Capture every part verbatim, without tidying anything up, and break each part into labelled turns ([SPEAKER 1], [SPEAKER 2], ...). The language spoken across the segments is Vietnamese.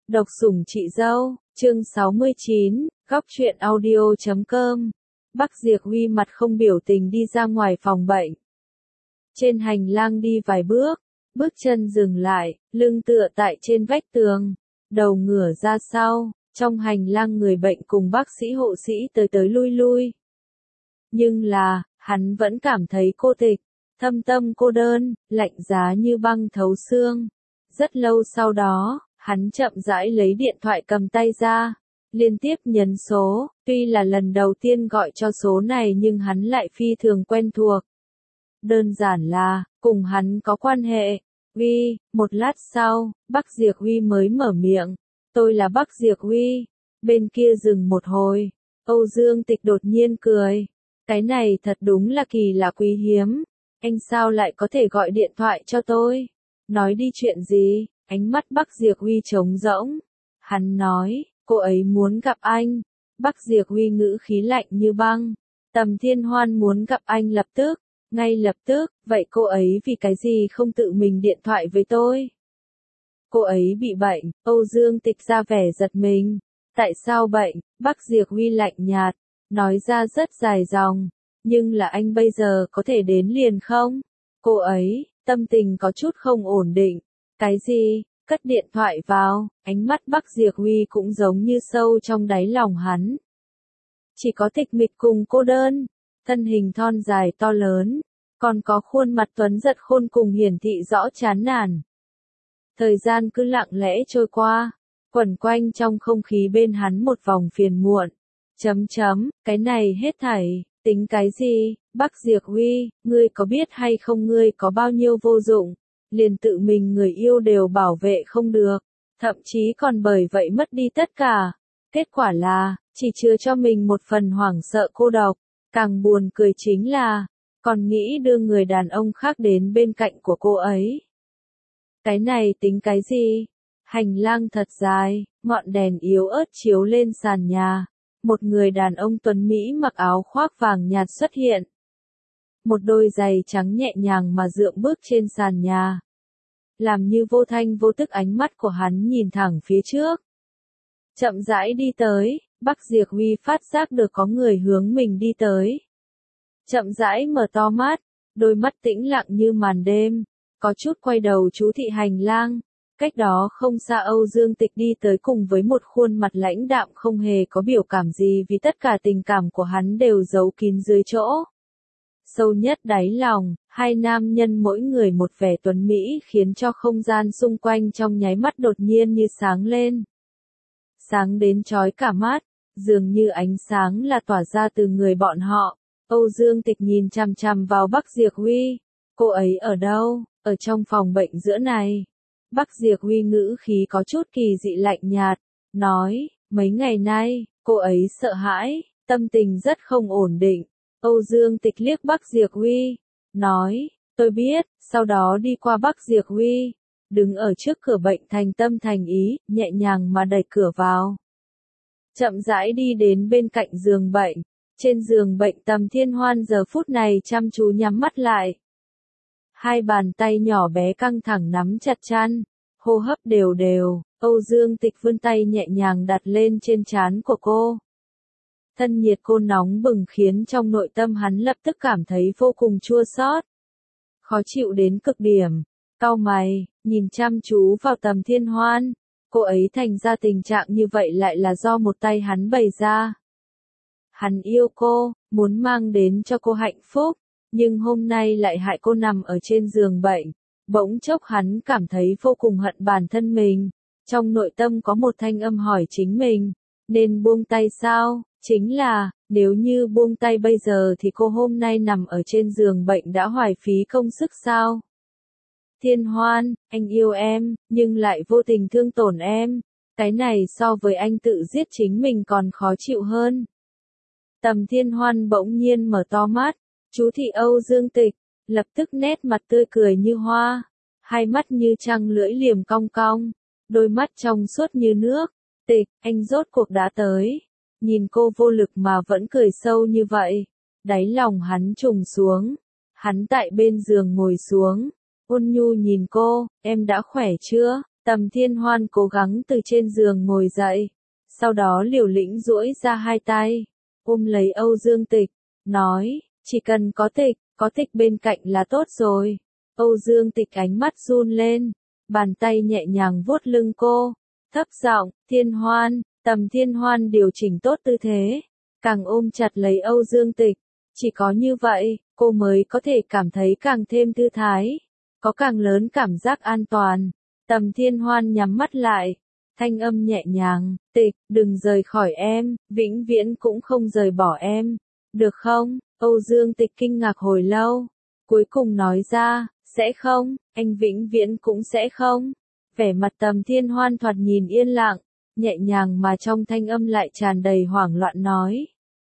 [SPEAKER 1] Độc sủng chị dâu, chương sáu mươi chín, góc truyện audio chấm com. Bắc Diệp Huy mặt không biểu tình đi ra ngoài phòng bệnh. Trên hành lang đi vài bước, bước chân dừng lại, lưng tựa tại trên vách tường, đầu ngửa ra sau, trong hành lang người bệnh cùng bác sĩ hộ sĩ tới tới lui lui. Nhưng là, hắn vẫn cảm thấy cô tịch, thâm tâm cô đơn, lạnh giá như băng thấu xương. Rất lâu sau đó, hắn chậm rãi lấy điện thoại cầm tay ra, liên tiếp nhấn số, tuy là lần đầu tiên gọi cho số này nhưng hắn lại phi thường quen thuộc. Đơn giản là, cùng hắn có quan hệ. Huy, một lát sau, Bắc Diệp Huy mới mở miệng. Tôi là Bắc Diệp Huy. Bên kia dừng một hồi, Âu Dương Tịch đột nhiên cười. Cái này thật đúng là kỳ lạ quý hiếm. Anh sao lại có thể gọi điện thoại cho tôi? Nói đi chuyện gì? Ánh mắt Bắc Diệp Huy trống rỗng. Hắn nói, cô ấy muốn gặp anh. Bắc Diệp Huy ngữ khí lạnh như băng. Tầm Thiên Hoan muốn gặp anh lập tức. Ngay lập tức, vậy cô ấy vì cái gì không tự mình điện thoại với tôi? Cô ấy bị bệnh, Âu Dương Tịch ra vẻ giật mình. Tại sao bệnh? Bắc Diệp Huy lạnh nhạt, nói ra rất dài dòng. Nhưng là anh bây giờ có thể đến liền không? Cô ấy, tâm tình có chút không ổn định. Cái gì? Cất điện thoại vào, ánh mắt Bắc Diệp Huy cũng giống như sâu trong đáy lòng hắn. Chỉ có tịch mịch cùng cô đơn, thân hình thon dài to lớn, còn có khuôn mặt tuấn giật khôn cùng hiển thị rõ chán nản. Thời gian cứ lặng lẽ trôi qua, quẩn quanh trong không khí bên hắn một vòng phiền muộn. Chấm chấm, cái này hết thảy, tính cái gì? Bắc Diệp Huy, ngươi có biết hay không ngươi có bao nhiêu vô dụng, liền tự mình người yêu đều bảo vệ không được, thậm chí còn bởi vậy mất đi tất cả. Kết quả là, chỉ chứa cho mình một phần hoảng sợ cô độc, càng buồn cười chính là, còn nghĩ đưa người đàn ông khác đến bên cạnh của cô ấy. Cái này tính cái gì? Hành lang thật dài, ngọn đèn yếu ớt chiếu lên sàn nhà. Một người đàn ông tuấn Mỹ mặc áo khoác vàng nhạt xuất hiện. Một đôi giày trắng nhẹ nhàng mà dượng bước trên sàn nhà. Làm như vô thanh vô tức ánh mắt của hắn nhìn thẳng phía trước. Chậm rãi đi tới, Bắc Diệp Huy phát giác được có người hướng mình đi tới. Chậm rãi mở to mắt, đôi mắt tĩnh lặng như màn đêm, có chút quay đầu chú thị hành lang. Cách đó không xa Âu Dương Tịch đi tới cùng với một khuôn mặt lãnh đạm không hề có biểu cảm gì vì tất cả tình cảm của hắn đều giấu kín dưới chỗ. Sâu nhất đáy lòng, hai nam nhân mỗi người một vẻ tuấn mỹ khiến cho không gian xung quanh trong nháy mắt đột nhiên như sáng lên. Sáng đến chói cả mắt, dường như ánh sáng là tỏa ra từ người bọn họ. Âu Dương Tịch nhìn chằm chằm vào Bắc Diệp Huy. Cô ấy ở đâu? Ở trong phòng bệnh giữa này. Bắc Diệp Huy ngữ khí có chút kỳ dị lạnh nhạt, nói, mấy ngày nay, cô ấy sợ hãi, tâm tình rất không ổn định. Âu Dương Tịch liếc Bắc Diệp Huy, nói, tôi biết, sau đó đi qua Bắc Diệp Huy, đứng ở trước cửa bệnh thành tâm thành ý, nhẹ nhàng mà đẩy cửa vào. Chậm rãi đi đến bên cạnh giường bệnh, trên giường bệnh Tầm Thiên Hoan giờ phút này chăm chú nhắm mắt lại. Hai bàn tay nhỏ bé căng thẳng nắm chặt chăn, hô hấp đều đều, Âu Dương Tịch vươn tay nhẹ nhàng đặt lên trên trán của cô. Thân nhiệt cô nóng bừng khiến trong nội tâm hắn lập tức cảm thấy vô cùng chua xót, khó chịu đến cực điểm. Cau mày, nhìn chăm chú vào Tầm Thiên Hoan, cô ấy thành ra tình trạng như vậy lại là do một tay hắn bày ra. Hắn yêu cô, muốn mang đến cho cô hạnh phúc. Nhưng hôm nay lại hại cô nằm ở trên giường bệnh. Bỗng chốc hắn cảm thấy vô cùng hận bản thân mình. Trong nội tâm có một thanh âm hỏi chính mình, nên buông tay sao? Chính là, nếu như buông tay bây giờ thì cô hôm nay nằm ở trên giường bệnh đã hoài phí công sức sao? Thiên Hoan, anh yêu em, nhưng lại vô tình thương tổn em. Cái này so với anh tự giết chính mình còn khó chịu hơn. Tầm Thiên Hoan bỗng nhiên mở to mắt. Chú thị Âu Dương Tịch, lập tức nét mặt tươi cười như hoa, hai mắt như trăng lưỡi liềm cong cong, đôi mắt trong suốt như nước. Tịch, anh rốt cuộc đã tới. Nhìn cô vô lực mà vẫn cười sâu như vậy, đáy lòng hắn trùng xuống. Hắn tại bên giường ngồi xuống, ôn nhu nhìn cô, em đã khỏe chưa? Tầm Thiên Hoan cố gắng từ trên giường ngồi dậy, sau đó liều lĩnh duỗi ra hai tay, ôm lấy Âu Dương Tịch, nói, chỉ cần có Tịch, có Tịch bên cạnh là tốt rồi. Âu Dương Tịch ánh mắt run lên, bàn tay nhẹ nhàng vuốt lưng cô, thấp giọng, Thiên Hoan. Tầm Thiên Hoan điều chỉnh tốt tư thế, càng ôm chặt lấy Âu Dương Tịch, chỉ có như vậy, cô mới có thể cảm thấy càng thêm thư thái, có càng lớn cảm giác an toàn. Tầm Thiên Hoan nhắm mắt lại, thanh âm nhẹ nhàng, Tịch, đừng rời khỏi em, vĩnh viễn cũng không rời bỏ em, được không? Âu Dương Tịch kinh ngạc hồi lâu, cuối cùng nói ra, sẽ không, anh vĩnh viễn cũng sẽ không. Vẻ mặt Tầm Thiên Hoan thoạt nhìn yên lặng, nhẹ nhàng mà trong thanh âm lại tràn đầy hoảng loạn nói.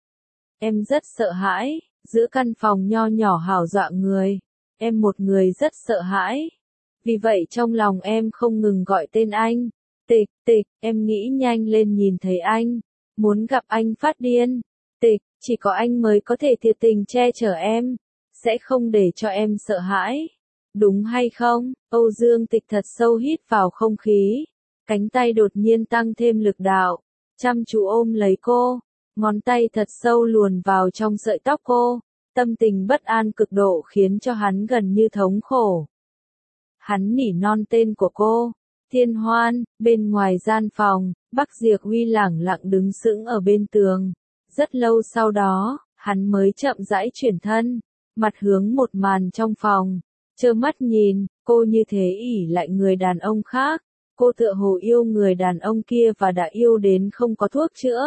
[SPEAKER 1] Em rất sợ hãi, giữa căn phòng nho nhỏ hảo dọa người, em một người rất sợ hãi. Vì vậy trong lòng em không ngừng gọi tên anh, Tịch, Tịch, em nghĩ nhanh lên nhìn thấy anh, muốn gặp anh phát điên. Tịch, chỉ có anh mới có thể thiệt tình che chở em, sẽ không để cho em sợ hãi. Đúng hay không? Âu Dương Tịch thật sâu hít vào không khí, cánh tay đột nhiên tăng thêm lực đạo, chăm chú ôm lấy cô, ngón tay thật sâu luồn vào trong sợi tóc cô, tâm tình bất an cực độ khiến cho hắn gần như thống khổ. Hắn nỉ non tên của cô, Thiên Hoan. Bên ngoài gian phòng, Bắc Diệp Uy lẳng lặng đứng sững ở bên tường. Rất lâu sau đó, hắn mới chậm rãi chuyển thân, mặt hướng một màn trong phòng, trơ mắt nhìn, cô như thế ỷ lại người đàn ông khác, cô tựa hồ yêu người đàn ông kia và đã yêu đến không có thuốc chữa.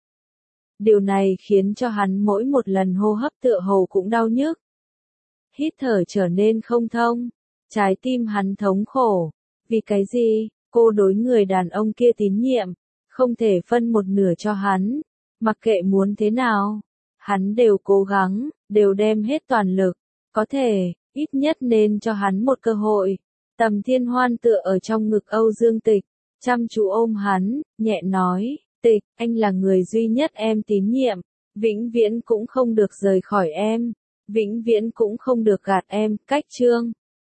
[SPEAKER 1] Điều này khiến cho hắn mỗi một lần hô hấp tựa hồ cũng đau nhức. Hít thở trở nên không thông, trái tim hắn thống khổ. Vì cái gì? Cô đối người đàn ông kia tín nhiệm, không thể phân một nửa cho hắn, mặc kệ muốn thế nào, hắn đều cố gắng, đều đem hết toàn lực, có thể, ít nhất nên cho hắn một cơ hội. Tầm Thiên Hoan tựa ở trong ngực Âu Dương Tịch, chăm chú ôm hắn, nhẹ nói, Tịch, anh là người duy nhất em tín nhiệm, vĩnh viễn cũng không được rời khỏi em, vĩnh viễn cũng không được gạt em. Cách chương